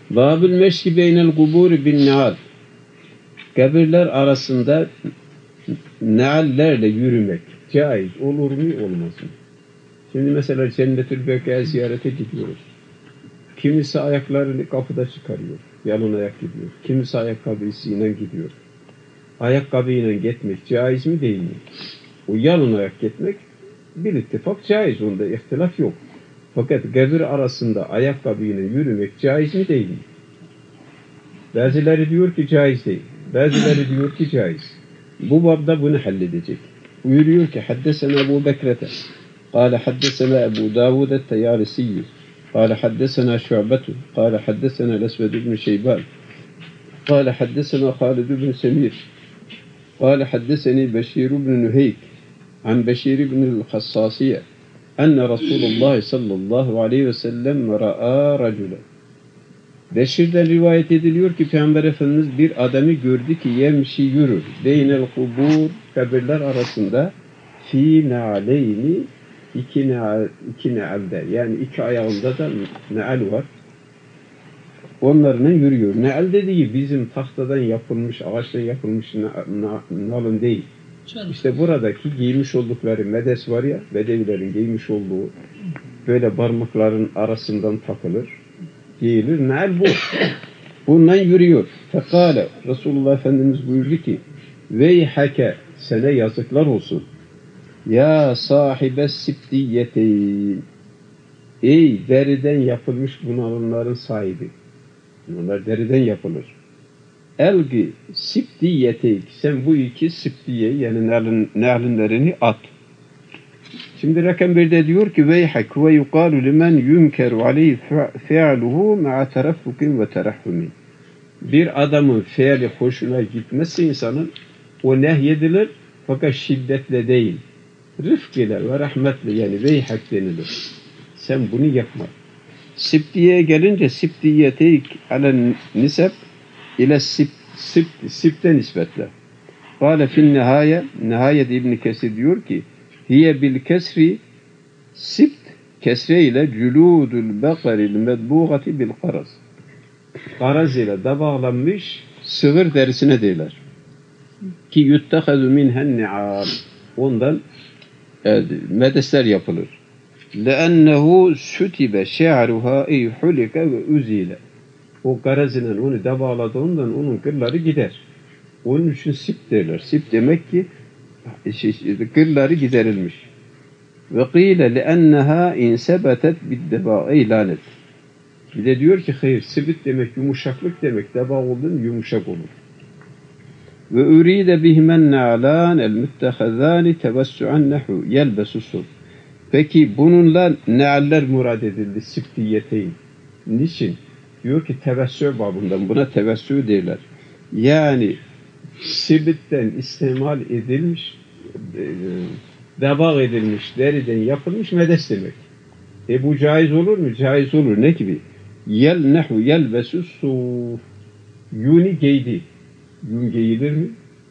Babül meşki beynel kuburi bin neal. Kabirler arasında neallerle yürümek caiz olur mu olmaz mı? Şimdi mesela Cennetül Beka'ya ziyarete gidiyoruz. Kimisi ayaklarını kapıda çıkarıyor. Yalın ayak gidiyor. Kimisi ayakkabısıyla gidiyor. Ayakkabıyla gitmek caiz mi değil mi? O yalın ayak gitmek bir ittifak caiz. Onda ihtilaf yok. Fakat kabir arasında ayakkabıyla yürümek caiz mi değil mi? Bazıları diyor ki caiz değil. Bazıları diyor ki caiz. Bu babda bunu halledecek. Buyuruyor ki haddesena Ebu Bekrete قال حدثنا أبو داود التيارسي قال حدثنا شعبة قال حدثنا الأسود بن شيبان قال حدثنا خالد بن سمير قال حدثني بشير بن نهيك عن بشير بن الخصاصية أن رسول الله صلى الله عليه وسلم رأى رجلا. Beşir'den rivayet ediliyor ki Peygamber Efendimiz bir adamı gördü ki yemşi yürür. Beynel kubur, kabirler arasında fi ne'aleyni iki ne'alde, yani iki ayağında da ne'al var. Onlarla yürüyor. Ne'al dediği bizim tahtadan yapılmış, ağaçtan yapılmış nalın değil. İşte buradaki giymiş oldukları medes var ya, bedevilerin giymiş olduğu böyle parmakların arasından takılır. Giyilir. Ne'al bu. Bundan yürüyor. Fekale. Resulullah Efendimiz buyurdu ki veyhake, sana yazıklar olsun. Ya sahibe sibtiyeteyn. Ey deriden yapılmış bunalımların sahibi. Bunlar deriden yapılır. Elgi sibtiyeteyn. Sen bu iki sibtiye, yani ne'linlerini at. Şimdi rakam 1'de diyor ki veyhak ve yuqalu limen yunkeru aleyhi fi'luhu ma'a teraffukin ve terahhumin. Bir adamın fiili hoşuna gitmezse insanın o nehyedilir fakat şiddetle değil. Rıfk ile ve rahmetle, yani veyhak denilir. Sen bunu yapma. Sibtiye gelince sibtiyeteyk alen nisep ile sibte nisbetle. Kâle fin nihayet İbn-i Kesir diyor ki hiye bil kesri sibt kesre ile cülûdül bekaril medbuğati bil karaz. Karaz ile dabağlanmış sığır derisine derler. Ki yuttehazü minhen ni'al. Ondan medesler yapılır. لَأَنَّهُ سُتِبَ شَعْرُهَا اِيْ حُلِكَ وَاُزِيلَ. O karaz ile onu dabağladığından onun kırları gider. Onun için sipt derler. Sipt demek ki kırları giderilmiş. Ve qîle le'enneha insebetet biddebâ'i lanet. Bir de diyor ki hayır, sibit demek yumuşaklık demek. Deba olduğun yumuşak olur. Ve uride bihimen na'lan el muttehazâni tevessu'an nehu yelbesusun. Peki bununla ne'aller murad edildi sibtiyeteyn. Niçin? Diyor ki tevessü babından, buna tevessü derler. Yani sibitten istimal edilmiş, debağ edilmiş, deriden yapılmış medes demek. Bu caiz olur mu? Caiz olur. Ne gibi? Nehu yelbesu suf. Yuni giydi. Yun giyilir mi?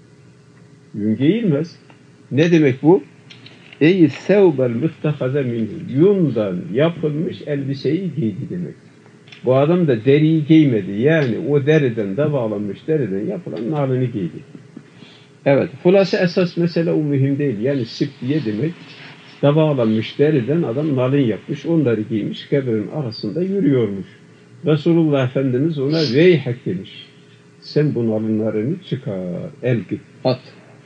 Yun giyilmez. Ne demek bu? Ey sevbel müstehaze minhu. Yundan yapılmış elbiseyi giydi demek. Bu adam da deriyi giymedi. Yani o deriden bağlanmış, deriden yapılan nalını giydi. Evet. Hulasa esas mesele o mühim değil. Yani sibtiye demek bağlanmış deriden adam nalın yapmış. Onları giymiş. Kabrin arasında yürüyormuş. Resulullah Efendimiz ona veyhak demiş. Sen bu nalınlarını çıkar. Elgit. At.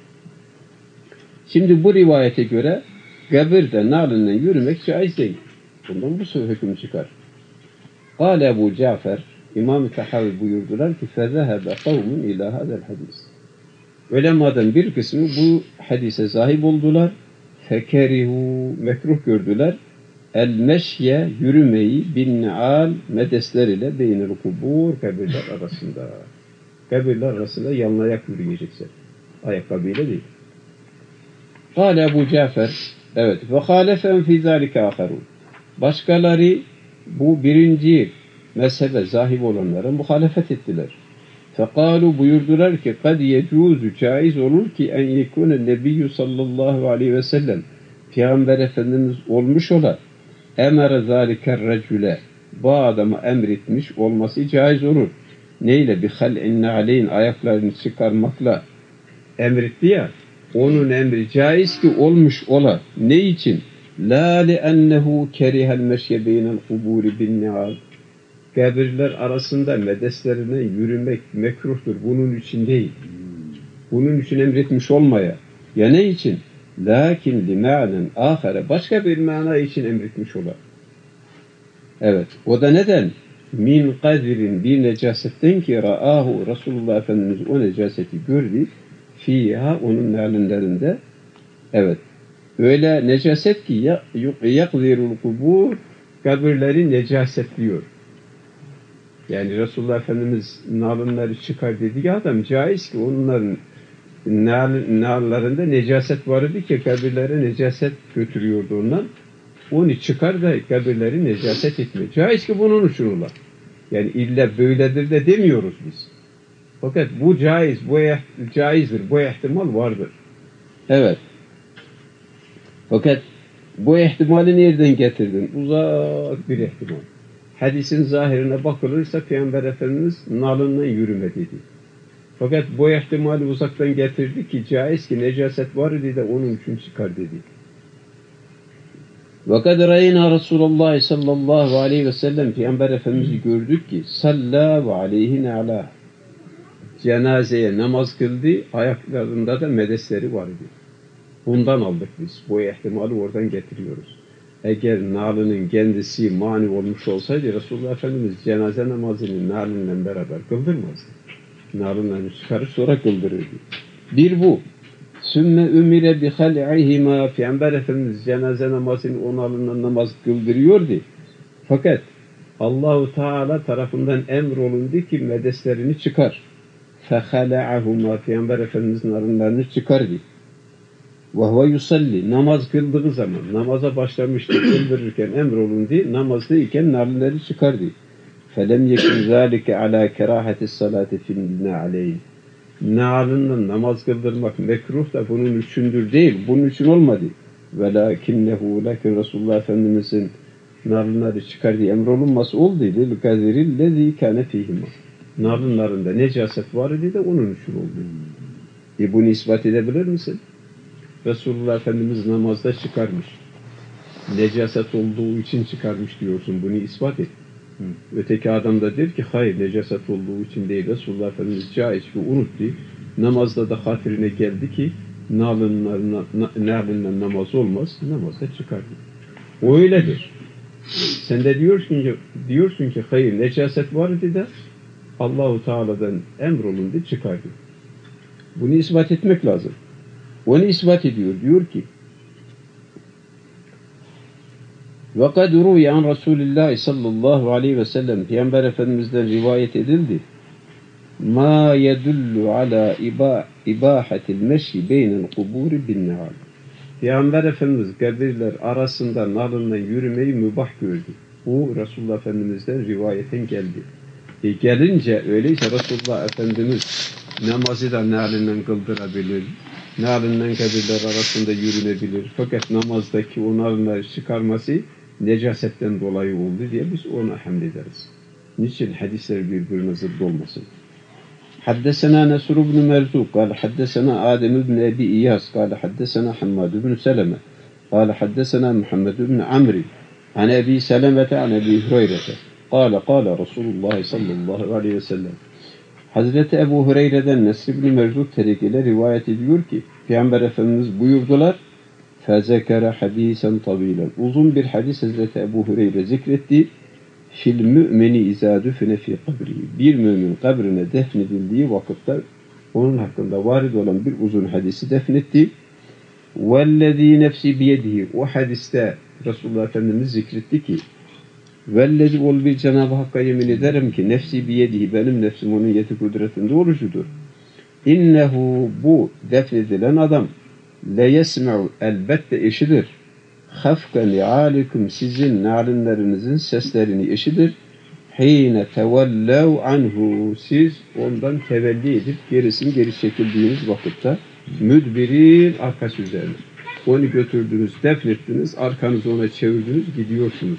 Şimdi bu rivayete göre kabirde nalınla yürümek caiz değil. Bundan bu hüküm çıkar. Kâle Ebu Cafer, İmam-ı Tahavi buyurdular ki فَذَهَبَ قَوْمٌ اِلٰى هَذَا الْحَدِيثِ. Ulemadan bir kısmı bu hadise sahip oldular. Fekerihu, mekruh gördüler. El-meşye, yürümeyi bin-ni'al, medesler ile beynel kubur, kabirler arasında. Kabirler arasında yanlayak yürüyeceksin. Ayakkabıyla değil. Kâle Ebu Cafer, evet. وَخَالَفَنْ فِي ذَٰلِكَ آخَرُونَ. Başkaları bu birinci mezhebe zahib olanlara muhalefet ettiler. Fekalu, buyurdular ki kad yecuzu, caiz olur ki en yekune nebiyyü sallallahu aleyhi ve sellem Peygamber Efendimiz olmuş ola emere zâliker recüle, bu adama emretmiş olması caiz olur. Neyle? Bir hal'in na'leyn, ayaklarını çıkarmakla emretti ya, onun emri caiz ki olmuş ola. Ne için? La li'ennehu kerihel meşye beynel kuburi bin ni'al. Kabirler arasında medeslerine yürümek mekruhtur. Bunun için değil. Bunun için emretmiş olmaya. Ya ne için? Lakin li ma'nen ahare, başka bir mana için emretmiş ola. Evet. O da neden? Min kadirin, bir necasetten ki ra'ahu, Resulullah Efendimiz o necaseti gördü. Fiha, onun nalinlerinde. Evet. Öyle necaset ki yakzirul kubur, kabirleri necasetliyor. Yani Resulullah Efendimiz nalınları çıkar dedi ya, adam caiz ki onların nallarında necaset vardı ki kabirlere necaset götürüyordu ondan. Onu çıkar da kabirleri necaset etme. Caiz ki bunun için ola. Yani illa böyledir de demiyoruz biz. Fakat bu caiz, caizdir, bu ihtimal vardır. Evet. Fakat bu ihtimali nereden getirdin? Uzak bir ihtimal. Hadisin zahirine bakılırsa Peygamber Efendimiz nalından yürüme dedi. Fakat bu ihtimali uzaktan getirdi ki caiz ki necaset var idi de onun için çıkar dedi. وَقَدْ رَيْنَا رَسُولَ اللّٰهِ sallallahu aleyhi ve sellem, Peygamber Efendimiz'i gördük ki salla ve aleyhi ne'lâh, cenazeye namaz kıldı, ayaklarında da medesleri var idi. Bundan aldık biz. Bu ihtimali oradan getiriyoruz. Eğer nalının kendisi mani olmuş olsaydı Resulullah Efendimiz cenaze namazını nalinle beraber kıldırmazdı. Nalınlarını çıkarıp sonra kıldırırdı. Bir bu. Sümme ümire bi hal'ihima, Peygamber Efendimiz cenaze namazını o nalından namaz kıldırıyordu. Fakat Allahu Teala tarafından emrolundu ki medeslerini çıkar. Fehala'ahuma, Peygamber Efendimiz nalınlarını çıkardı. Ve huve yusalli, namaz kıldığı zaman, namaza başlamıştı, kıldırırken emrolundu, namazdayken nalınları çıkardı. Felem yekun zâlike alâ kerâhetis salâti fil na'leyn. Nalından namaz kıldırmak mekruh da bunun üçündür değil, bunun için olmadı. Velakinnehu, lakin Resulullah Efendimiz'in nalınları çıkardığı emrolunması oldu. Lil kadirillezî kâne fîhima. Nalınlarında necaset var idi de onun için oldu. Bunu ispat edebilir misin? Resulullah Efendimiz namazda çıkarmış. Necaset olduğu için çıkarmış diyorsun. Bunu ispat et. Öteki adam da der ki hayır, necaset olduğu için değil. Resulullah Efendimiz caiz ki unuttu. Namazda da hatırine geldi ki nalınla namaz olmaz. Namazda çıkardı. O öyledir. Sen de diyorsun ki hayır, necaset vardı da Allahu Teala'dan emrolundu, çıkardı. Bunu ispat etmek lazım. Onu ispat ediyor. Diyor ki وَقَدْ رُوِيَ عَنْ رَسُولِ اللّٰهِ sallallahu aleyhi ve sellem, Peygamber Efendimiz'den rivayet edildi. مَا يَدُلُّ عَلَى اِبَاحَةِ الْمَشْيِ بَيْنَ الْقُبُورِ بِالنِّعَالِ. Peygamber Efendimiz kabirler arasında nalından yürümeyi mübah gördü. Bu Resulullah Efendimiz'den rivayeten geldi. Gelince öyleyse Resulullah Efendimiz namazı da nalinden kıldırabilir. Nalinden kabirler arasında yürünebilir. Fakat namazdaki o nalinleri çıkarması necasetten dolayı oldu diye biz ona hamlederiz. Niçin hadisler birbirine zıt olmasın? حدثنا نصر بن مرزوق قال حدثنا آدم بن أبي إياس قال حدثنا حماد بن سلمة قال حدثنا محمد بن عمرو عن أبي سلمة عن أبي هريرة قال رسول الله صلى الله عليه وسلم. Hazreti Ebu Hureyre'den Nesr ibn Merzuk terekiyle rivayet ediyor ki Peygamber Efendimiz buyurdular فَذَكَرَ حَد۪يسًا طَو۪يلًا. Uzun bir hadis Hazreti Ebu Hureyre zikretti. Fil mümini izâ düfine fî kabrihi. Bir mümin kabrine defnedildiği vakitte onun hakkında varid olan bir uzun hadisi defnetti. وَالَّذ۪ي nefsi biyedihi. O hadiste Resulullah Efendimiz zikretti ki vellezi ol bir Cenab-ı Hakk'a yemin ederim ki nefsi biyedihi, benim nefsim onun yeti kudretinde orucudur. İnnehu, bu defnedilen adam le yesme'u, elbette eşidir. Hafka ni'alikum, sizin nalinlerinizin seslerini eşidir. Hine tevellev anhu, siz ondan tevelli edip geri çekildiğiniz vakitte müdbirin, arkası üzerine. Onu götürdünüz, defnettiniz, arkanızı ona çevirdiniz, gidiyorsunuz.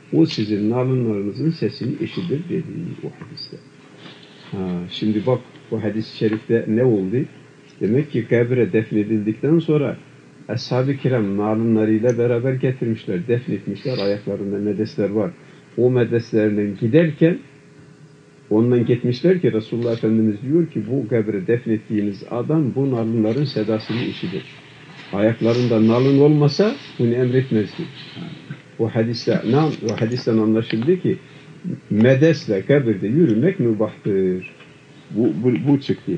O sizin nalınlarınızın sesini işitir dedi o hadiste. Şimdi bak bu hadis-i şerifte ne oldu? Demek ki kabre defnedildikten sonra Ashab-ı Kiram nalınlarıyla beraber getirmişler, defnetmişler, ayaklarında medesler var. O medeslerle giderken ondan gitmişler ki Resulullah Efendimiz diyor ki bu kabre defnettiğiniz adam bu nalınların sedasını işitir. Ayaklarında nalın olmasa bunu emretmezdi. O hadisten anlaşıldı ki medesle kabirde yürümek mübahtır. Bu çıktı.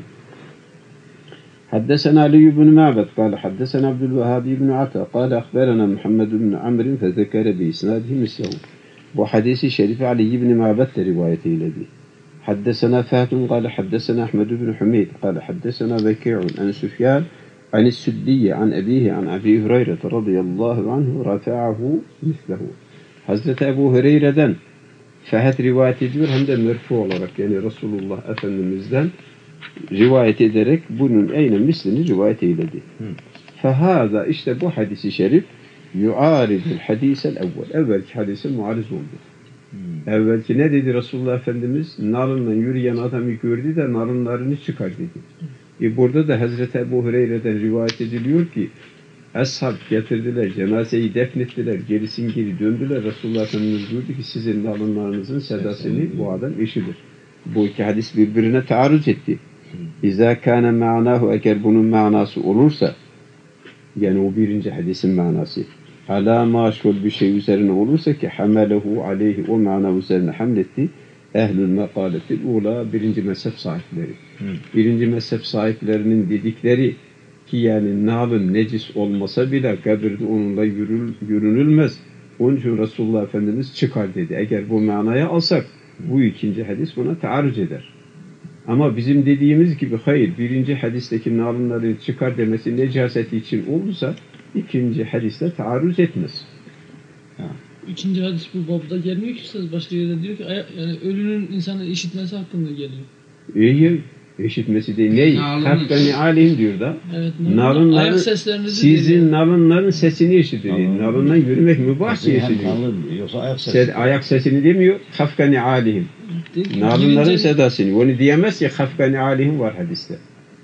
حدثنا علي بن معبد قال حدثنا عبد الوهاب بن عطا قال أخبرنا محمد بن عمرو فذكر بإسناده مثله. Bu hadisi şerif Ali ibn Ma'bad rivayetiyle. حدثنا فهد قال حدثنا أحمد بن حميد قال حدثنا بكيع عن سفيان عن السدي عن أبيه عن أبي هريرة رضي الله عنه رفعه مثله. Hazreti Ebu Hureyre'den Fehd rivayet ediyor hem de merfu olarak yani Resulullah Efendimiz'den rivayet ederek bunun aynen mislini rivayet eyledi. Fehâzâ işte bu hadisi şerif yu'âridul hadîsel evvel. Evvelki hadise muariz oldu. Evvelki ne dedi Resulullah Efendimiz? Narınla yürüyen adamı gördü de narınlarını çıkar dedi. Burada da Hazreti Ebu Hureyre'den rivayet ediliyor ki ashab getirdiler, cenazeyi defnettiler, gerisin geri döndüler. Resulullah Efendimiz buyurdu ki sizin nalınlarınızın sedasını bu adam eşidir. Bu iki hadis birbirine taarruz etti. İzâ kâne ma'nâhu eğer bunun manası olursa yani o birinci hadisin manası alâ maşgul bir şey üzerine olursa ki hamelehu aleyhi o mana üzerine hamletti ehlül mekâletil ula birinci mezhep sahipleri. Birinci mezhep sahiplerinin dedikleri ki yani nalın necis olmasa bile kabirde onunla yürünülmez. Onun için Resulullah Efendimiz çıkar dedi. Eğer bu manaya alsak bu ikinci hadis buna taarruz eder. Ama bizim dediğimiz gibi hayır birinci hadisteki nalınları çıkar demesi necaseti için olursa ikinci hadiste taarruz etmez. İkinci hadis bu babda gelmiyor ki siz başka yerde diyor ki yani ölünün insanın işitmesi hakkında geliyor. İyi işitmesi değil. Ne? Hakkani alim diyor da. Evet. Ayak seslerini sizin nalınların sesini işitiyor. Nalından yürümek mübah işitiyor. Ayak sesini demiyor. Hakkani alim. Nalınların sedasını. Onu diyemez ki hakkani alim var hadiste.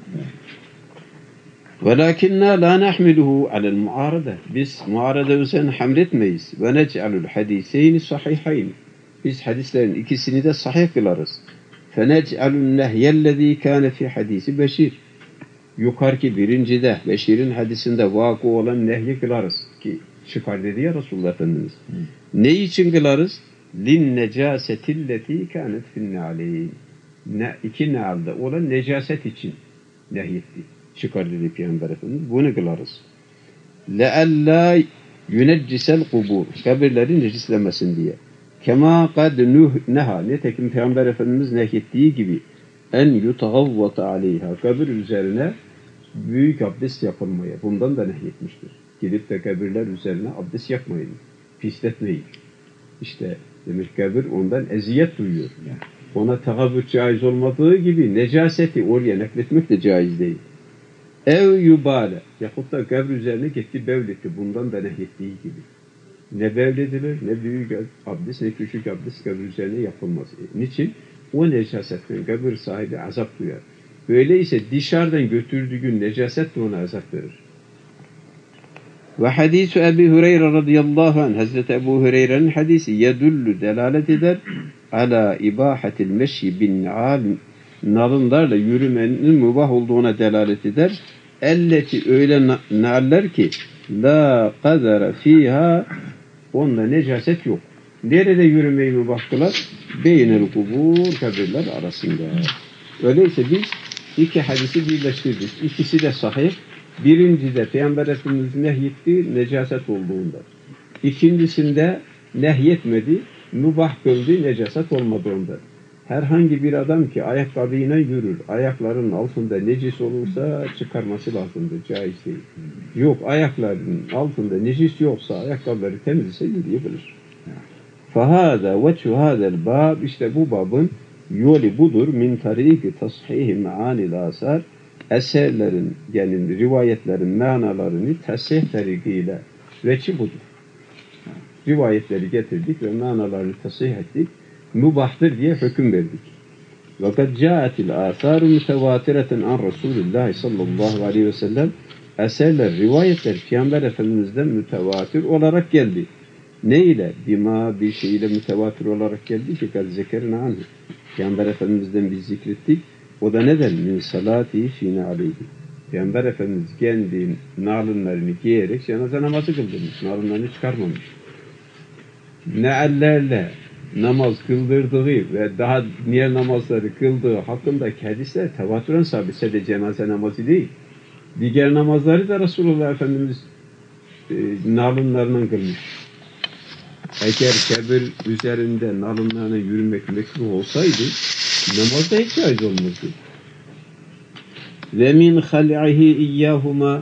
وَلَكِنَّا لَا نَحْمِلُهُ عَلَى الْمُعَارَضَةِ Biz muarada üzerine hamletmeyiz. وَنَجْعَلُ الْحَدِيثَيْنِ صَحِيحَيْنِ Biz hadislerin ikisini de sahih kılarız. فَنَجْعَلُ النَّهْيَ الَّذ۪ي كَانَ فِي حَدِيثِ Beşir Yukarıki birincide, Beşir'in hadisinde vakı olan nehyi kılarız. Ki çıkar dedi ya Resulullah Efendimiz. Ne için kılarız? لِلنَّجَاسَةِ الَّتِي كَانَتْ فِي النَّعْلَيْنِ İki nealde olan necaset için nehyetti. Çıkar dedi Peygamber Efendimiz. Bunu kılarız. لَأَلَّا يُنَجِّسَ الْقُبُورِ Kabirleri necislemesin diye. Kema kad neha nitekim Peygamber Efendimiz nehyettiği gibi en yutagavvata aleyha kabir üzerine büyük abdest yapılmaya bundan da nehyetmiştir. Gidip de kabirler üzerine abdest yapmayın. Pisletmeyin. İşte demek kabir ondan eziyet duyuyor. Ona tagavvüt caiz olmadığı gibi necaseti oraya nakletmek de caiz değil. Ev yubale yahut da kabir üzerine gitti bevletti bundan da nehyettiği gibi. Ne bevledilir, ne büyük abdest, ne küçük abdest kabir üzerine yapılmaz. Niçin? O necasetten kabir sahibi azap duyar. Öyleyse dışarıdan götürdüğü necaset de ona azap verir. Ve hadisu Ebu Hureyre radıyallahu anh, Hazreti Ebu Hureyre'nin hadisi yedullu delalet eder ala ibahatil meşyi bin ni'al nalınlarla yürümenin mübah olduğuna delalet eder. Elleti öyle naller ki la kadara fiha onda necaset yok. Nerede yürümeyi mübah kılar? Beynel kubur kabirler arasında. Öyleyse biz iki hadisi birleştirdik. İkisi de sahih. Birincide Peygamber Efendimiz nehyetti necaset olduğunda. İkincisinde nehyetmedi, mübah kıldı necaset olmadığında. Herhangi bir adam ki ayakkabıyla yürür, ayaklarının altında necis olursa çıkarması lazımdır, caiz değil. Yok, ayaklarının altında necis yoksa, ayakkabıları temiz ise yürüyebilir. Fahada ve çuhadel bab, işte bu babın yolu budur, min tariki tashihi maanil asar, eserlerin, yani rivayetlerin manalarını tasih tarikiyle veçi budur. rivayetleri getirdik ve manalarını tasih ettik. Mübahtır diye hüküm verdik. وَقَدْ جَاءَتِ الْآثَارُ مُتَوَاتِرَةً عَنْ رَسُولِ اللّٰهِ sallallahu aleyhi ve sellem eserler, rivayetler Peygamber Efendimiz'den mütevatir olarak geldi. Ne ile? Bima bir şey ile mütevatir olarak geldi ki kad zekerine anhu. Peygamber Efendimiz'den biz zikrettik. O da neden? Min salati fîne aleyhi. Peygamber Efendimiz kendi nalınlarını giyerek cenaze namazı kıldırmış. Nalınlarını çıkarmamış. Neallerle namaz kıldırdığı ve daha diğer namazları kıldığı hakkındaki hadisler tevatüren sabitse de cenaze namazı değil. Diğer namazları da Resulullah Efendimiz nalınlarından kılmış. Eğer kebir üzerinde nalınlarına yürümek mekruh olsaydı namazda hiç caiz olmazdı. Ve min hal'ihi iyyahuma,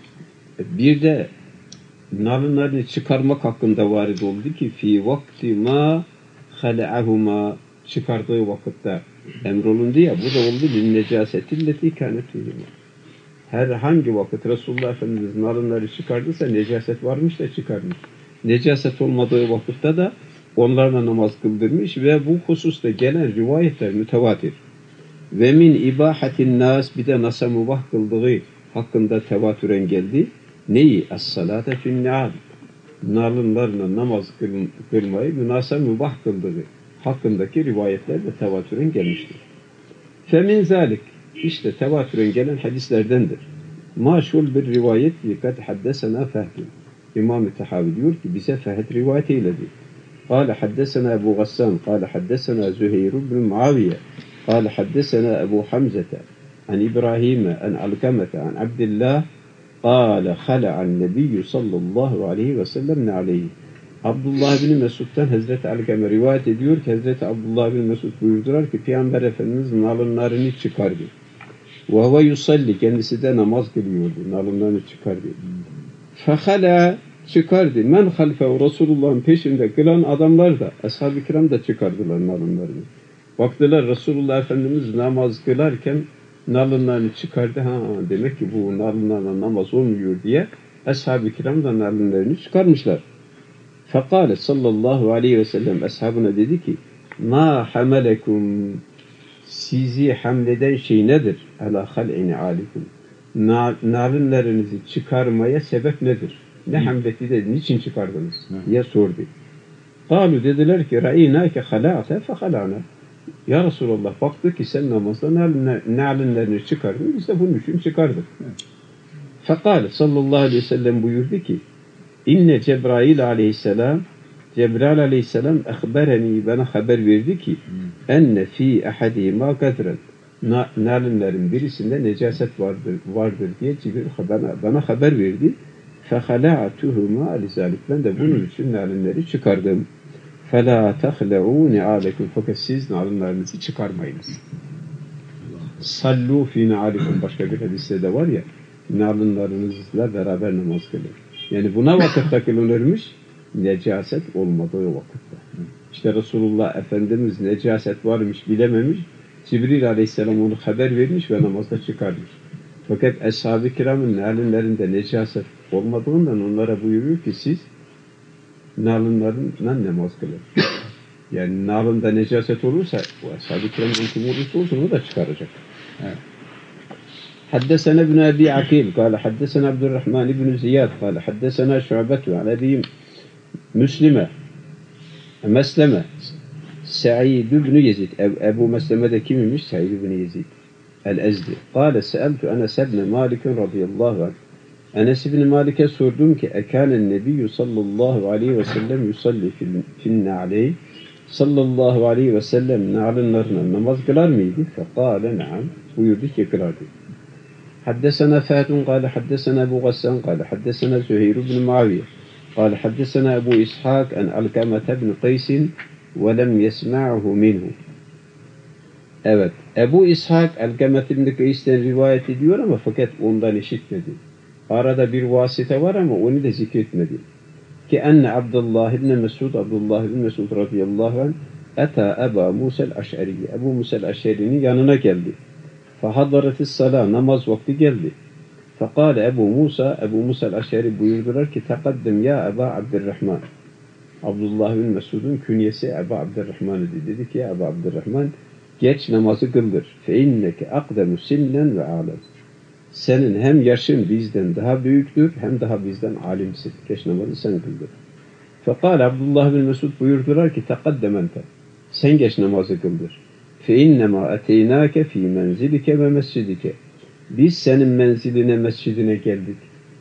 bir de nalınlarını çıkarmak hakkında varid oldu ki fi vakti ma hal'ahuma, çıkardığı vakitte emrolundu ya, bu da oldu bin necasetilleti kânet fîhima. Herhangi vakit Resulullah Efendimiz nalınları çıkardıysa necaset varmış da çıkarmış. Necaset olmadığı vakitte de onlarla namaz kıldırmış ve bu hususta gelen rivayetler mütevatir. Ve min ibahatin nas, bir de nasa mubah kıldığı hakkında tevatüren geldi. Neyi? Es-salate fin-ni'al. Nalınlarla namaz kılmayı münasa mübah kıldığı hakkındaki rivayetler de tevatüren gelmiştir. Femin zalik, işte tevatüren gelen hadislerdendir. Maşhur bir rivayet kad haddesena Fehd. İmam-ı Tahavi diyor ki bize Fehd rivayet eyledi. قال حدثنا أبو غسان قال حدثنا زهير بن معاوية قال حدثنا أبو حمزة عن إبراهيم عن علقمة عن عبد الله قال خلع النبي sallallahu aleyhi ve sellem aleyhi. Abdullah bin Mesud'dan Hazreti Alkame rivayet ediyor ki Hazreti Abdullah bin Mesud buyurdular ki Peygamber Efendimiz nalınlarını çıkardı. Ve huve yusalli, kendisi de namaz kılıyordu. Nalınlarını çıkardı. Fekhala, çıkardı. Men halfehu, Resulullah'ın peşinde kılan adamlar da, ashab-ı kiram da çıkardılar nalınlarını. Baktılar Resulullah Efendimiz namaz kılarken nalınlarını çıkardı. Ha, demek ki bu nalınlarla namaz olmuyor diye ashab-ı kiram da nalınlarını çıkarmışlar. Fekale sallallahu aleyhi ve sellem ashabına dedi ki ma hamelekum, sizi hamleden şey nedir? Ala hal'ini alikum, nalınlarınızı çıkarmaya sebep nedir? Ne hamleti de niçin çıkardınız? diye sordu. Kalu, dediler ki ra'inâke halâte fehalâna. Ya Resulallah, baktık ki sen namazda nalınlarını çıkardın, biz de bunun için çıkardık. Fekale sallallahu aleyhi ve sellem buyurdu ki İnne Cebrail aleyhisselam, Cebrail aleyhisselam ehbereni, bana haber verdi ki enne fi ahadihima kadren, nalınların birisinde necaset vardır diye Cibril bana haber verdi. Fehala'tuhuma alizalik, ben de bunun için nalınları çıkardım. Fela tahla'u ni'alekum, fakat siz nalınlarınızı çıkarmayınız. Sallu fi ni'alekum, başka bir hadiste de var ya, nalınlarınızla beraber namaz kılın. Yani buna vakitte kılınırmış, necaset olmadığı vakitte. İşte Resulullah Efendimiz necaset varmış bilememiş, Cibril Aleyhisselam onu haber vermiş ve namazda çıkarmış. Fakat Ashab-ı Kiram'ın nalınlarında necaset olmadığından onlara buyuruyor ki siz nalınlarla namaz kılın. Yani nalında necaset olursa bu Ashab-ı Kiram'ın kim olursa olsun o da çıkaracak. Evet. حدثنا ابن أبي عقيل قال حدثنا عبد الرحمن بن زياد قال حدثنا شعبة عن أبي مسلمة سعيد بن يزيد. أبو مسلمة ده kimmiş? سعيد بن يزيد الأزدي. قال سألت أنس بن مالك رضي الله عنه. Enes ibn Malik'e sordum ki ekânen nebiyyü sallallahu aleyhi ve sellem yusalli fin-na'leyn, sallallahu aleyhi ve sellem na'lınlarına namaz kılar mıydı? Fekâle na'am, buyurdu ki kılardı. حدثنا فهد قال حدثنا أبو غسان قال حدثنا زهير بن معاوية قال حدثنا أبو إسحاق عن علقمة بن قيس ولم يسمعه منه. Evet, Ebu İshak Alkamet ibn Kays'ten rivayet ediyor ama fakat ondan işitmedi. Arada bir vasite var ama onu da zikretmedi. Ki enne Abdullah ibn Mesud radıyallahu anh ata Ebu Musa'l Eş'ari, Ebu Musa'l Eş'ari'nin yanına geldi. Fahadaretis salah, namaz vakti geldi. Fekale Ebu Musa'l Eş'ari buyurdular ki tekaddem ya Eba Abdurrahman. Abdullah bin Mesud'un künyesi Ebu Abdurrahman idi. Dedi ki Ebu Abdurrahman geç namazı kıldır. Fe inneke akdemu sinnen ve alem. Senin hem yaşın bizden daha büyüktür hem daha bizden alimsin. Geç namazı sen kıldır. Fekal Abdullah bin Mesud buyurdular ki tekaddemente. Sen geç namazı kıldır. Fe innema eteynâke fî menzilike ve mescidike. Biz senin menziline, mescidine geldik.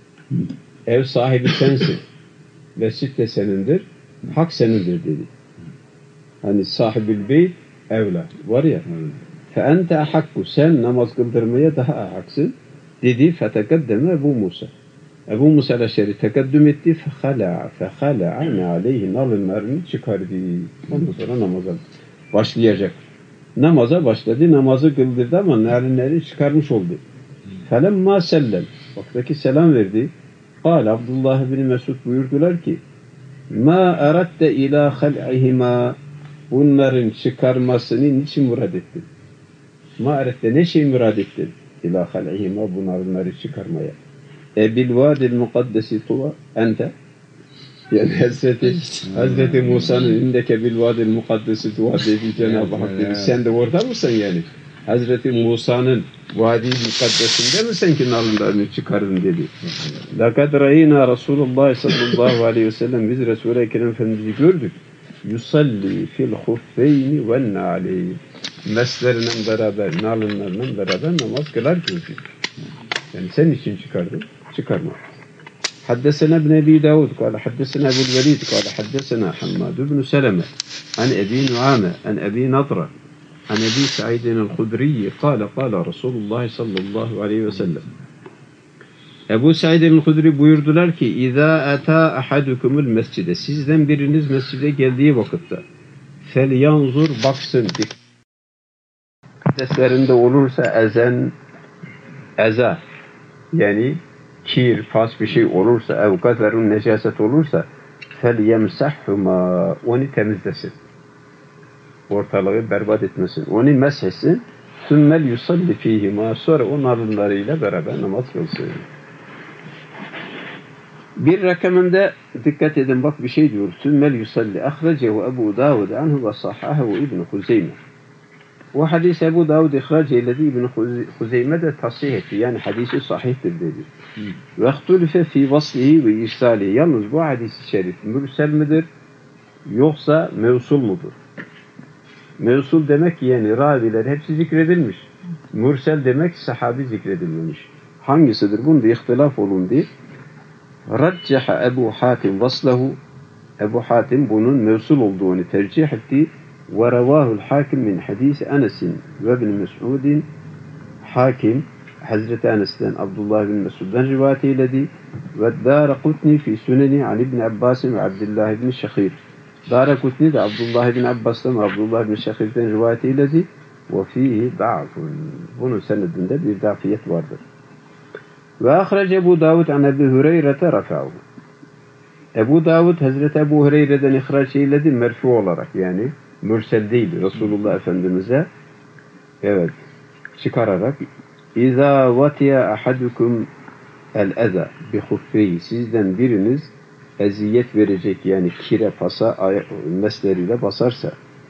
Ev sahibi sensin. Mescid de senindir. Hak senindir dedi. Hani sahibül beyt evla. Var ya. Fe ente hakku. Sen namaz kıldırmaya daha haksın. Dedi. Fetekaddeme Ebu Musa. Ebu Musa Leşeri tekaddüm etti. Fehala'a ne aleyhi nalınlarını çıkardı. Ondan sonra namaza başlayacak. Namaza başladı. Namazı kıldırdı ama narinleri çıkarmış oldu. Felemma sellem. Vaktaki selam verdi. Kâle Abdullah bin Mesud buyurdular ki ma eratte ila hal'ihima. Bunların çıkarmasını niçin murad ettin? Ma eratte ne şey murad ettin? İla hal'ihima bunları çıkarmaya. Bil vadil mukaddesi tuva ente. Yani Hazreti Musa'nın indeke bil vadil mukaddesi tuva dedi Cenab-ı Hak dedi. Sen de orada mısın yani? Hazreti Musa'nın vadi mukaddesinde mi sen ki nalınlarını çıkardın dedi. Lekad ra'yina Resulullah sallallahu aleyhi ve sellem biz Resul-i Ekrem Efendimiz'i gördük. Yusalli fil huffeyni vel na'leyn. Meslerle beraber, nalınlarla beraber namaz kılar gördük. Yani sen için çıkardın, çıkarma. حدثنا ابن أبي داود قال حدثنا أبو الوليد قال حدثنا حماد بن سلمة عن أبي نعامة عن أبي نضرة عن أبي سعيد الخدري قال قال رسول الله صلى الله عليه وسلم Ebu Said el-Hudri buyurdular ki İzâ etâ ahadukumul mescide sizden biriniz mescide geldiği vakitte felyanzur baksın seslerinde olursa eza yani kir, pas bir şey olursa ev gazerun necaset olursa felyemsahhuma onu temizlesin. Ortalığı berbat etmesin. Onu meshetsin. Sümmel yusalli fîhima sonra o narınlarıyla beraber namaz kılsın. Bir rakamında dikkat edin bak bir şey diyor. Sümmel yusalli ahrecehu Ebu Davud anhu ve sahahehu İbn-i Huzeyme. O hadis Ebu Davud ihraç eyledi İbn-i Huzeyme de tasih etti. Yani hadisi sahihtir dedi. Ve ihtulife fi vaslihi ve irsalihi. Yalnız bu hadis-i şerif mürsel midir? Yoksa mevsul mudur? Mevsul demek yani raviler hepsi zikredilmiş. Mürsel demek sahabi zikredilmemiş. Hangisidir? Bunda ihtilaf olundu. Raccaha Ebu Hatim vaslahu. Ebu Hatim bunun mevsul olduğunu tercih etti. Ve revâhul hakim min hadisi Enes'in ve bin Mes'udin. Hakim Hazreti Enes'ten Abdullah bin Mesud'dan rivayet eyledi. Ve Dârekutni fi süneni an İbn Abbas'ın ve Abdullah bin Şehir. Dârekutni de Abdullah bin Abbas'tan ve Abdullah bin Şehir'den rivayet eyledi. Ve fihi da'fun. Bunun senedinde bir dafiyet vardır. Ve ahrece Ebu Davud an Ebu Hureyre'te rafa'u. Ebu Davud Hazreti Ebu Hureyre'den ihraç eyledi merfu olarak yani mürsel değil Resulullah Efendimiz'e evet çıkararak İzâ vatiya ahadukum el-eza bi huffeyi sizden biriniz eziyet verecek yani kire pasa mesleriyle basarsa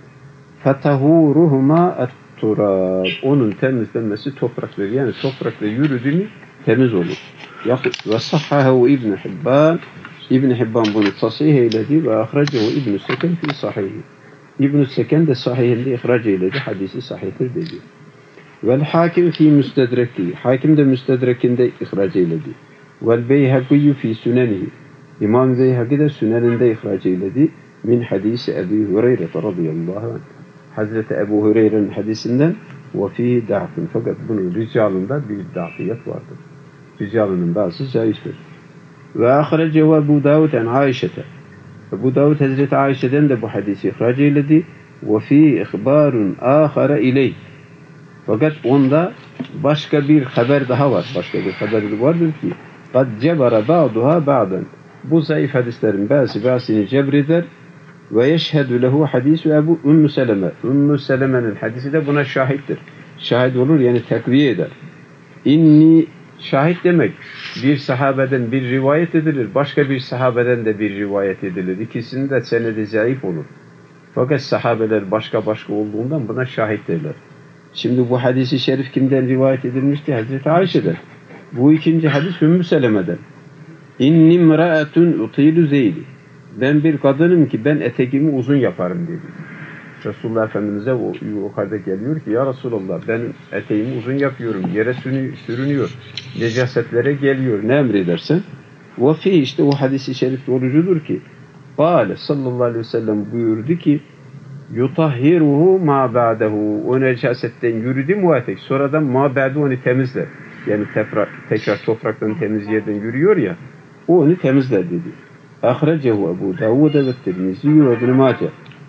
fetahuruhuma et-turab onun temizlenmesi topraktır yani toprakla yürüdü mü temiz olur. Ve sahhahu İbn Hibban İbn Hibban bunu tasih eyledi ve ahrecehu İbn Seken fi sahihi. İbn Seken de sahihinde ihraç eyledi. Hadisi sahihtir dedi. Vel hakim fi müstedreki. Hakim de müstedrekinde ihraç eyledi. Vel Beyhaqi fi sünenihi. İmam Beyhaqi de süneninde ihraç eyledi. Min hadisi Ebu Hureyre radıyallahu anh. Hazreti Ebu Hureyre'nin hadisinden ve fihi da'fun. Fakat bunun ricalında bir da'fiyet vardır. Ricalının bazı zayıftır. Ve ahrecehu Ebu Davud an Aişe'te. Ebu Davud Hazreti Aişe'den de bu hadisi ihraç eyledi. Ve fihi ihbarun ahara ileyh. Fakat onda başka bir haber daha var. Başka bir haber vardır ki قَدْ جَبَرَ بَعْضُهَا بَعْضًا bu zayıf hadislerin bazısını cebreder ve yeşhedü lehu hadisu Ebu Ümmü Seleme. Ümmü Seleme'nin hadisi de buna şahittir. Şahit olur yani tekviye eder. İnni Şahit demek bir sahabeden bir rivayet edilir, başka bir sahabeden de bir rivayet edilir. İkisinin de senedi zayıf olur. Fakat sahabeler başka olduğundan buna şahit derler. Şimdi bu hadisi şerif kimden rivayet edilmişti? Hazreti Ayşe'den. Bu ikinci hadis Ümmü Seleme'den. İnni imra'atun utilu zeyli. Ben bir kadınım ki ben eteğimi uzun yaparım dedi. Resulullah Efendimiz'e o yukarıda geliyor ki ya Resulallah ben eteğimi uzun yapıyorum. Yere sürünüyor. Necasetlere geliyor. Ne emredersen? Ve fi işte o hadisi şerif doğrucudur ki Kâle sallallahu aleyhi ve sellem buyurdu ki yutahhiruhu ma ba'dehu. O necasetten yürüdü mu etek. Sonradan ma ba'de onu temizler. Yani tekrar topraktan temiz yerden yürüyor ya o onu temizler dedi. Ahrecehu Ebu Davud ve Tirmizi ve İbn Mace.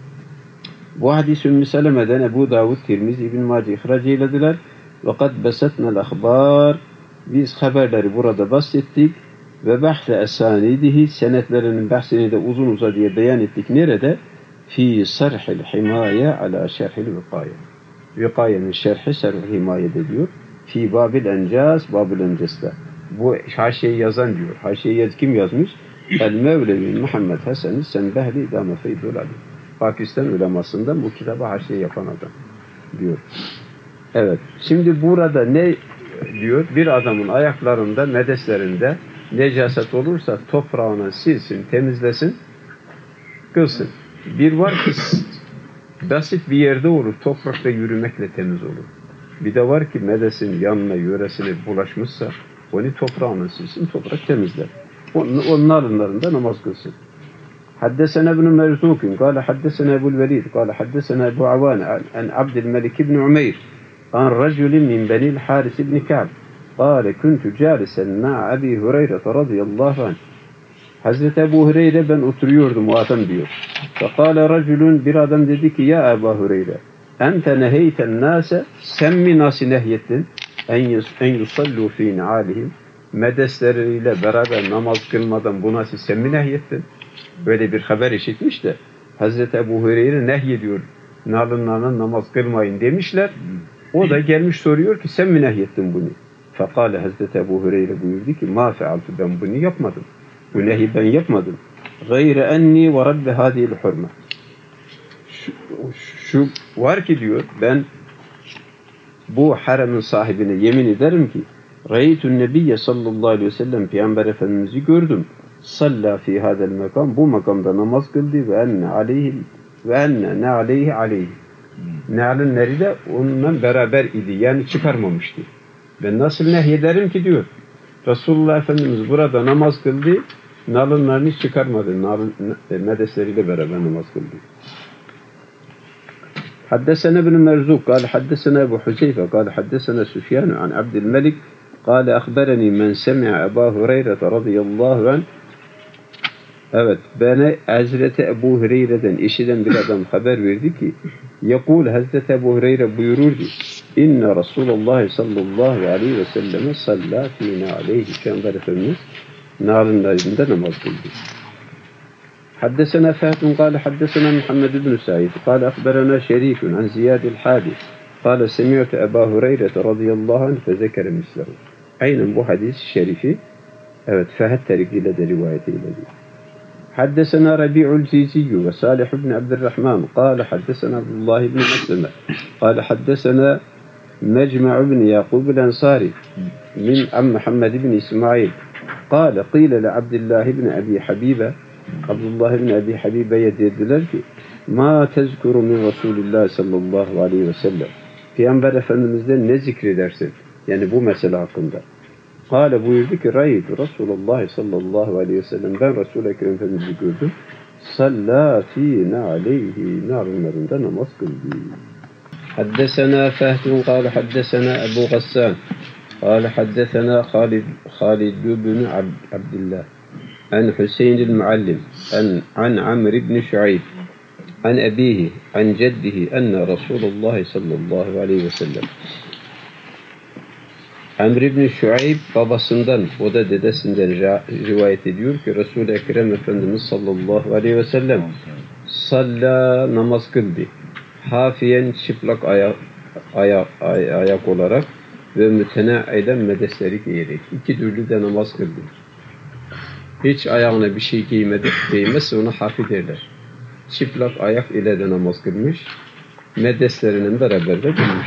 Bu hadis Ümmü Seleme'den Ebu Davud, Tirmizi, İbn Mace ihraç eylediler. Ve kad besatna'l ahbar. Biz haberleri burada bahsettik. Ve bahse esanidihi senetlerinin bahsini de uzun uzadıya beyan ettik. Nerede? Fi sarhil himaye ala şerhil vikaye. Vikayenin şerhi sarhil himayede diyor. Fi babil encas, babil encas'ta. Bu haşiyeyi yazan diyor. Haşiyeyi kim yazmış? El-Mevlevi Muhammed Hasan-ı Senbehli İdame Feydul Ali. Pakistan ulemasından bu kitaba haşiye yapan adam diyor. Evet. Şimdi burada ne diyor? Bir adamın ayaklarında, medeslerinde necaset olursa toprağını silsin, temizlesin, kılsın. Bir var ki basit bir yerde olur, toprakta yürümekle temiz olur. Bir de var ki medesin yanına, yöresine bulaşmışsa onu toprağını silsin, toprak temizler. Onun alınlarında namaz kılsın. حدثنا ابن مرزوق قال حدثنا أبو الوليد قال حدثنا أبو عوان عن عبد الملك بن عمير عن رجل من بني الحارث بن كعب قال كنت جالسا مع أبي هريرة رضي الله عنه. Hazreti Ebu Hureyre ben oturuyordum o adam diyor. Fekale raculun bir adam dedi ki ya Ebu Hureyre ente neheyten nase sen mi nasi nehyettin en yusallu fi ni'alihim medesleriyle beraber namaz kılmadan bu nasi sen mi nehyettin? Böyle bir haber işitmiş de Hazreti Ebu Hureyre nehyediyor nalınlarına namaz kılmayın demişler. O da gelmiş soruyor ki sen mi nehyettin bunu? Fekale Hazreti Ebu Hureyre buyurdu ki ma fealtu ben bunu yapmadım. Bu nehi ben yapmadım. Gayre enni ve rabbi hadihil hurme. Şu var ki diyor ben bu haremin sahibine yemin ederim ki Reytun Nebiyye sallallahu aleyhi ve sellem Peygamber Efendimiz'i gördüm. Salla fi hadel makam bu makamda namaz kıldı ve enne aleyhi ve enne ne aleyhi aleyhi. Ne'alınları da onunla beraber idi. Yani çıkarmamıştı. Ben nasıl nehyederim ki diyor. Resulullah Efendimiz burada namaz kıldı. Nalınlarını çıkarmadı. Medesleriyle beraber namaz kıldı. حدثنا ابن مرزوق قال حدثنا أبو حذيفة قال حدثنا سفيان عن عبد الملك قال أخبرني من سمع أبا هريرة رضي الله عنه. Evet, bana Hazreti Ebu Hureyre'den işiten bir adam haber verdi ki yakul Hazreti Ebu Hureyre buyururdu inne Resulullah sallallahu aleyhi ve selleme salla fîne aleyhi Peygamber Efendimiz nalınlarında namaz kıldı. حدثنا فهد قال حدثنا محمد بن سعيد قال أخبرنا شريك عن زياد الحادث قال سمعت أبا هريرة رضي الله عنه فذكر مثله. Aynen bu hadis şerifi evet Fehd tarikiyle de rivayet eyledi. حدثنا ربيع الجيزي وصالح بن عبد الرحمن قال حدثنا عبد الله بن مسلمة قال حدثنا مجمع بن يعقوب الأنصاري من عم محمد بن إسماعيل قال قيل لعبد الله بن أبي حبيبة Abdullah ibn Abi Habibe'ye dediler ki ma tezkuru min Resulillah sallallahu aleyhi ve sellem Peygamber Efendimiz'den ne zikredersin? Yani bu mesele hakkında. Kale buyurdu ki raytu Resulullah sallallahu aleyhi ve sellem ben Resul-i Ekrem Efendimiz'i gördüm. Salla fîne aleyhi narınlarında namaz kıldı. Haddesena Fehdun kâle haddesena Ebu Gassan kâle haddesena Halid ibn Abdillah عن حسين المعلم عن عمرو بن شعيب عن أبيه عن جده أن رسول الله صلى الله عليه وسلم Amr ibn Şuayb babasından o da dedesinden rivayet ediyor ki Resul-i Ekrem Efendimiz sallallahu aleyhi ve sellem salla namaz kıldı. Hafiyen çıplak ayak olarak ve mütenaiden medesleri giyerek. İki türlü de namaz kıldı. Hiç ayağına bir şey giymedi, değmezse ona harfi derler. Çıplak ayak ile de namaz kılmış. Medeslerinin beraber de kılmış.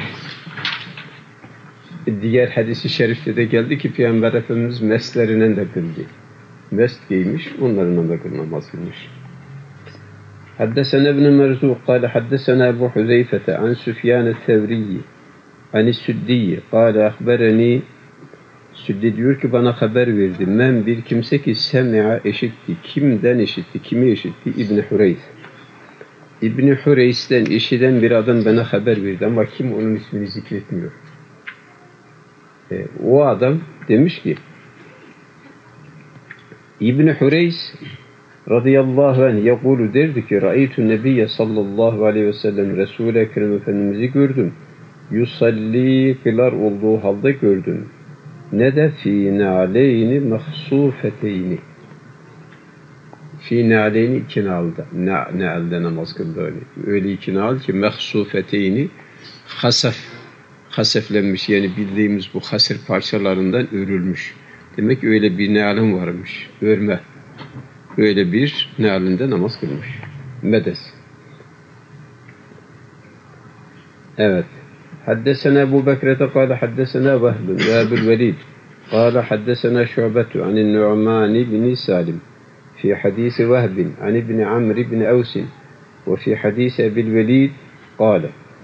Diğer hadisi şerifte de geldi ki Peygamber Efendimiz meslerinin de kıldı. Mest giymiş, onlarla da namaz kılmış. حدثنا ابن مرزوق قال حدثنا أبو حذيفة عن سفيان الثوري عن السدي قال أخبرني Süddi diyor ki bana haber verdi. Men bir kimse ki semi'a eşitti. Kimden eşitti? Kimi eşitti? İbn Hureys. İbn Hureys'ten işiten bir adam bana haber verdi ama kim onun ismini zikretmiyor. O adam demiş ki İbn Hureys radıyallahu anh yekulu derdi ki Ra'aytu Nebiyye sallallahu aleyhi ve sellem Resul-i Ekrem Efendimiz'i gördüm. Yusalli kılar olduğu halde gördüm. Ne de fî nâleyni mehsûfeteyni. Fî nâleyni iki nalda. Nâlde namaz kıldı öyle iki nal ki mehsûfeteyni haseflenmiş yani bildiğimiz bu hasır parçalarından örülmüş. Demek ki öyle bir nâlin varmış. Örme. Öyle bir nâlinde namaz kılmış. Medes. Evet. حدثنا أبو بكرة قال حدثنا وهب وأبو الوليد قال حدثنا شعبة عن النعمان بن سالم في حديث وهب عن ابن عمرو بن أوس وفي حديث أبي الوليد قال.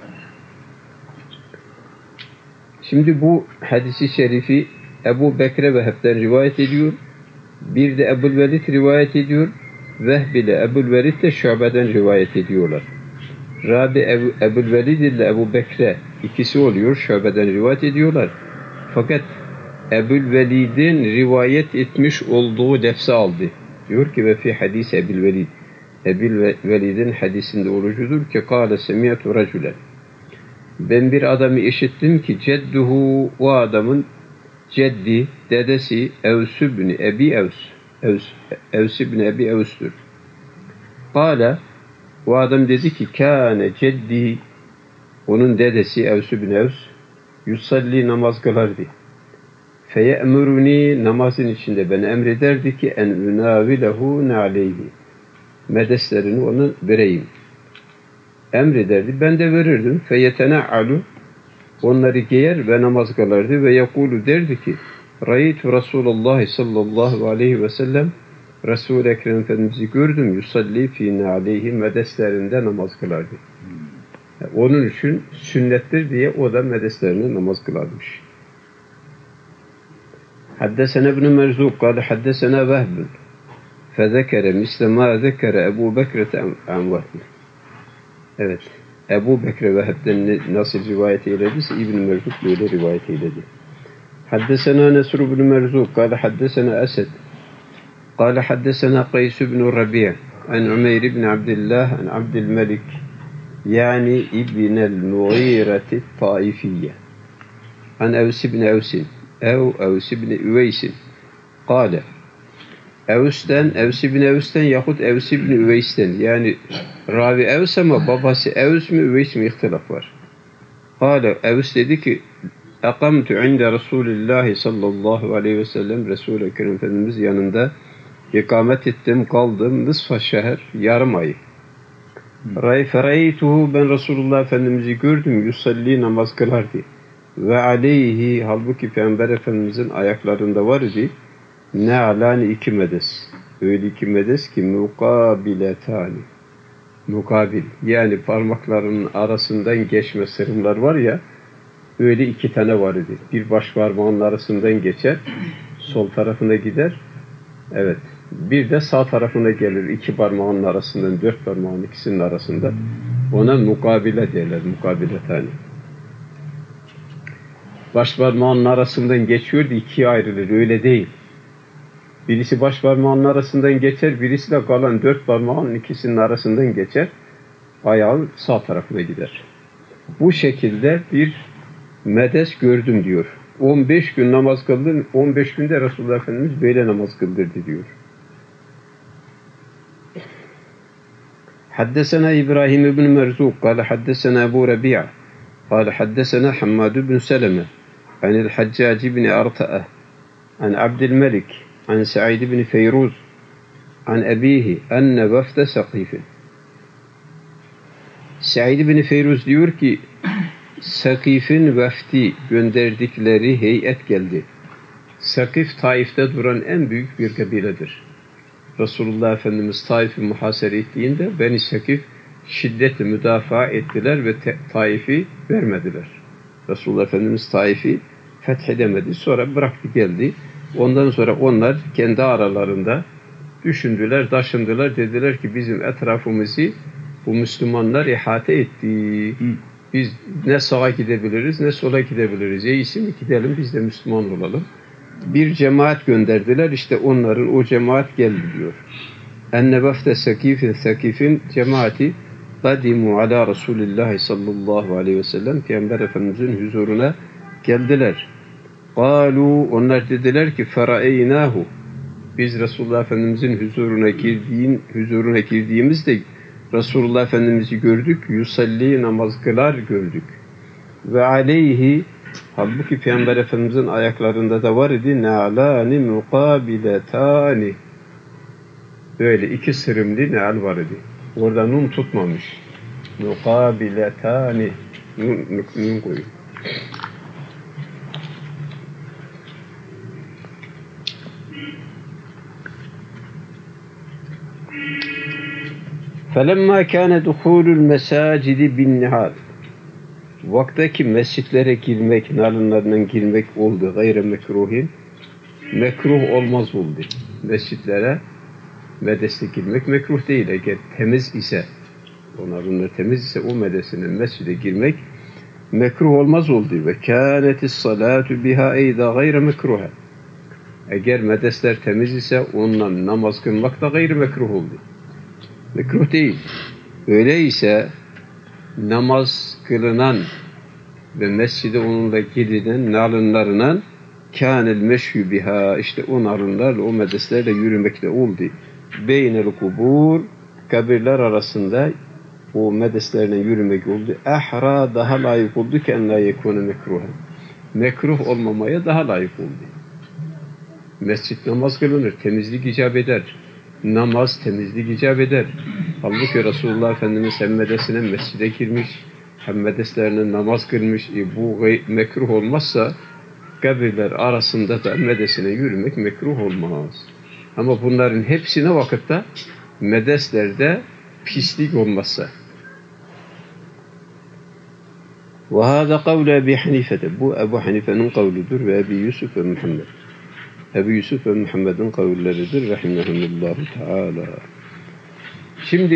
Şimdi bu hadisi şerifi Ebu Bekre Vehb'den rivayet ediyor. Bir de Ebu'l Velid rivayet ediyor. Vehb ile Ebu'l Velid de Şube'den rivayet ediyorlar. Rabi Ebu'l Velid ile Ebu Bekre ikisi oluyor. Şube'den rivayet ediyorlar. Fakat Ebu'l Velid'in rivayet etmiş olduğu lefzi aldı. Diyor ki ve fi hadis Ebu'l Velid. Ebu'l Velid'in hadisinde olucudur ki kâle semiyatu racülen. Ben bir adamı işittim ki cedduhu o adamın ceddi, dedesi Evs ibn Ebi Evs ibn Ebi Evs'tür. Kâle o adam dedi ki kâne ceddi onun dedesi Evs ibn Evs yusalli namaz kılardı. Feye'muruni namazın içinde beni emrederdi ki en ünavilehu ne'aleyhi medeslerini ona vereyim. Emrederdi. Ben de verirdim. Feyetena'alu onları giyer ve namaz kılardı ve yakulu derdi ki Ra'aytu Resulullah sallallahu aleyhi ve sellem Resul-i Ekrem Efendimiz'i gördüm. Yusalli fîne aleyhi medeslerinde namaz kılardı. Onun için sünnettir diye o da medeslerinde namaz kılarmış. Haddesene ibn Merzuk kâle haddesena Vehbun fezekere misle mâ zekere Ebu Bekre'te an Vehbun. Evet. Ebu Bekre Vehb'den nasıl rivayet eylediyse İbn Merzuk böyle rivayet eyledi. Haddesena Nesr ibn Merzuk kâle haddesena Esed kâle haddesena Qays ibn Rabi' an Umeyr ibn Abdillah an Abdülmelik yani İbnel Muğireti Taifiyye an Evs ibn Evsin Evs ibn Üveysin kâle Evs ibn Evs'ten yahut Evs ibn Üveys'ten yani ravi Evs ama babası Evs mi Üveys mi ihtilaf var. Kâle Evs dedi ki Akamtu inde Resulullah sallallahu aleyhi ve sellem Resul-i Ekrem Efendimiz yanında ikamet ettim kaldım nısfa şehir yarım ay. Feraytuhu ben Resulullah Efendimiz'i gördüm yusalli namaz kılardı. Ve aleyhi halbuki Peygamber Efendimiz'in ayaklarında var idi. Ne alani iki medes. Öyle iki medes ki mukabiletani. Mukabil. Yani parmaklarının arasından geçme sırımlar var ya öyle iki tane var idi. Bir baş parmağının arasından geçer. Sol tarafına gider. Evet. Bir de sağ tarafına gelir. İki parmağının arasından, dört parmağın ikisinin arasında. Ona mukabile derler. Mukabiletani. Baş parmağının arasından geçiyordu. İkiye ayrılır. Öyle değil. Birisi baş parmağının arasından geçer, birisi de kalan dört parmağın ikisinin arasından geçer, ayağın sağ tarafına gider. Bu şekilde bir medes gördüm diyor. 15 gün namaz kıldım, 15 günde Resulullah Efendimiz böyle namaz kıldırdı diyor. Haddesena İbrahim ibn Merzuk, kâle haddesena Ebu Rabi'a, kâle haddesena Hammad ibn Seleme, Anil Haccac ibn Arta'a an Abdülmelik an Sa'id ibn Feyruz an abihi enne vefde Sakif'in. Sa'id ibn Feyruz diyor ki Sakif'in vefdi gönderdikleri heyet geldi. Sakif Taif'te duran en büyük bir kabiledir. Resulullah Efendimiz Taif'i muhasere ettiğinde Beni Sakif şiddeti müdafaa ettiler ve Taif'i vermediler. Resulullah Efendimiz Taif'i fethedemedi. Sonra bıraktı geldi. Ondan sonra onlar kendi aralarında düşündüler, taşındılar. Dediler ki bizim etrafımızı bu Müslümanlar ihate etti. Biz ne sağa gidebiliriz ne sola gidebiliriz. İyisi mi gidelim biz de Müslüman olalım. Bir cemaat gönderdiler. İşte onların o cemaat geldi diyor. Enne vefde Sakif'in cemaati kadimu ala Resulillah sallallahu aleyhi ve sellem Peygamber Efendimizin huzuruna geldiler. Kalu onlar dediler ki feraeynahu biz Resulullah Efendimizin huzuruna girdiğimizde Resulullah Efendimiz'i gördük. Yusalli namaz kılar gördük. Ve aleyhi halbuki Peygamber Efendimizin ayaklarında da var idi. Na'lani mukabiletani. Böyle iki sırımlı neal var idi. Orada nun tutmamış. Mukabiletani. Nun koyun. فَلَمَّا كَانَ دُخُولُ الْمَسَاجِدِ بِالنِّهَالِ Vaktaki mescitlere girmek, nalınlarından girmek oldu. Gayre mekruhin. Mekruh olmaz oldu. Mescitlere medesle girmek mekruh değil. Eğer temiz ise, onların temiz ise o medesine mescide girmek mekruh olmaz oldu. Ve kânetis salatu biha eyda gayre mekruha. Eğer medesler temiz ise onunla namaz kılmak da gayre mekruh oldu. Mekruh değil. Öyleyse namaz kılınan ve mescide onunla girilen nalınlarına kânel meşhü biha işte o nalınlarla o medeslerle yürümekte oldu. Beynel kubur kabirler arasında o medeslerle yürümek oldu. Ehra daha layık oldu ki en la yekûne mekruha. Mekruh olmamaya daha layık oldu. Mescid namaz kılınır, temizlik icap eder. Namaz temizlik icap eder. Halbuki Resulullah Efendimiz hem medesine mescide girmiş, hem medeslerine namaz kılmış. Bu mekruh olmazsa kabirler arasında da medesine yürümek mekruh olmaz. Ama bunların hepsine vakitte medeslerde pislik olmazsa. وَهَذَا قَوْلَ Ebi Hanife'de. Bu Ebu Hanife'nin kavludur ve Ebi Yusuf ve Muhammed. Ebu Yusuf ve Muhammed'in kavilleridir. Rahimahumullahu Teala. Şimdi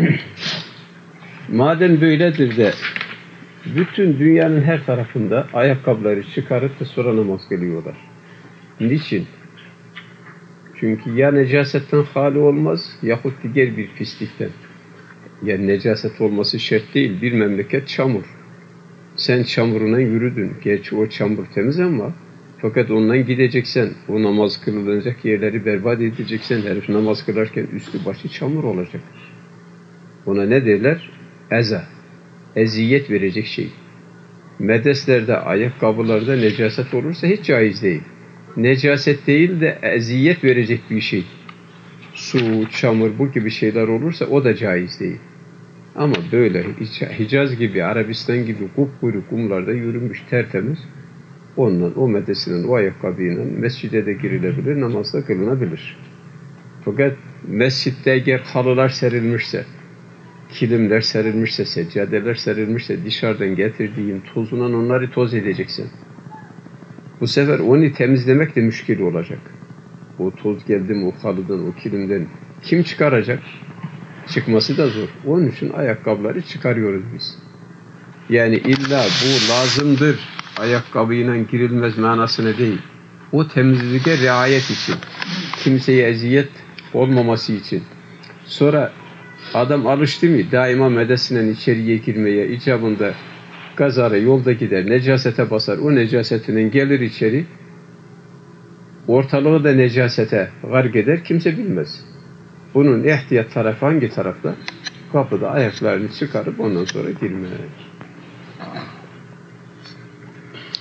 madem böyledir de bütün dünyanın her tarafında ayakkabıları çıkarıp da sonra namaz kılıyorlar. Niçin? Çünkü ya necasetten hali olmaz yahut diğer bir pislikten. Yani necaset olması şart değil. Bir memleket çamur. Sen çamuruna yürüdün. Gerçi o çamur temiz ama fakat ondan gideceksen, o namaz kılınacak yerleri berbat edeceksen, herif namaz kılarken üstü başı çamur olacak. Ona ne derler? Eza. Eziyet verecek şey. Medeslerde, ayakkabılarda necaset olursa hiç caiz değil. Necaset değil de eziyet verecek bir şey. Su, çamur bu gibi şeyler olursa o da caiz değil. Ama böyle Hicaz gibi, Arabistan gibi kupkuru kumlarda yürümüş tertemiz, ondan, o medesinin, o ayakkabıyla mescide de girilebilir, namazda kılınabilir. Fakat mescitte eğer halılar serilmişse, kilimler serilmişse, seccadeler serilmişse, dışarıdan getirdiğin tozundan onları toz edeceksin. Bu sefer onu temizlemek de müşkil olacak. O toz geldi mi o halıdan, o kilimden kim çıkaracak? Çıkması da zor. Onun için ayakkabıları çıkarıyoruz biz. Yani illa bu lazımdır, ayakkabıyla girilmez manasına değil. O temizliğe riayet için, kimseye eziyet olmaması için. Sonra adam alıştı mı daima medesinden içeriye girmeye, icabında kazara yolda gider, necasete basar, o necasetinden gelir içeri, ortalığı da necasete gark eder, kimse bilmez. Bunun ihtiyat tarafı hangi tarafta? Kapıda ayaklarını çıkarıp ondan sonra girmek.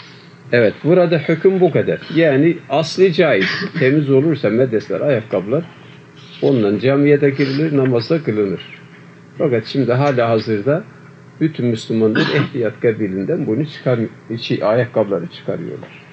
Evet, burada hüküm bu kadar. Yani asli caiz. Temiz olursa medesler, ayakkabılar ondan camiye de girilir, namazda kılınır. Fakat şimdi hala hazırda bütün Müslümanlar ihtiyat kabilinden bunu ayakkabıları çıkarıyorlar.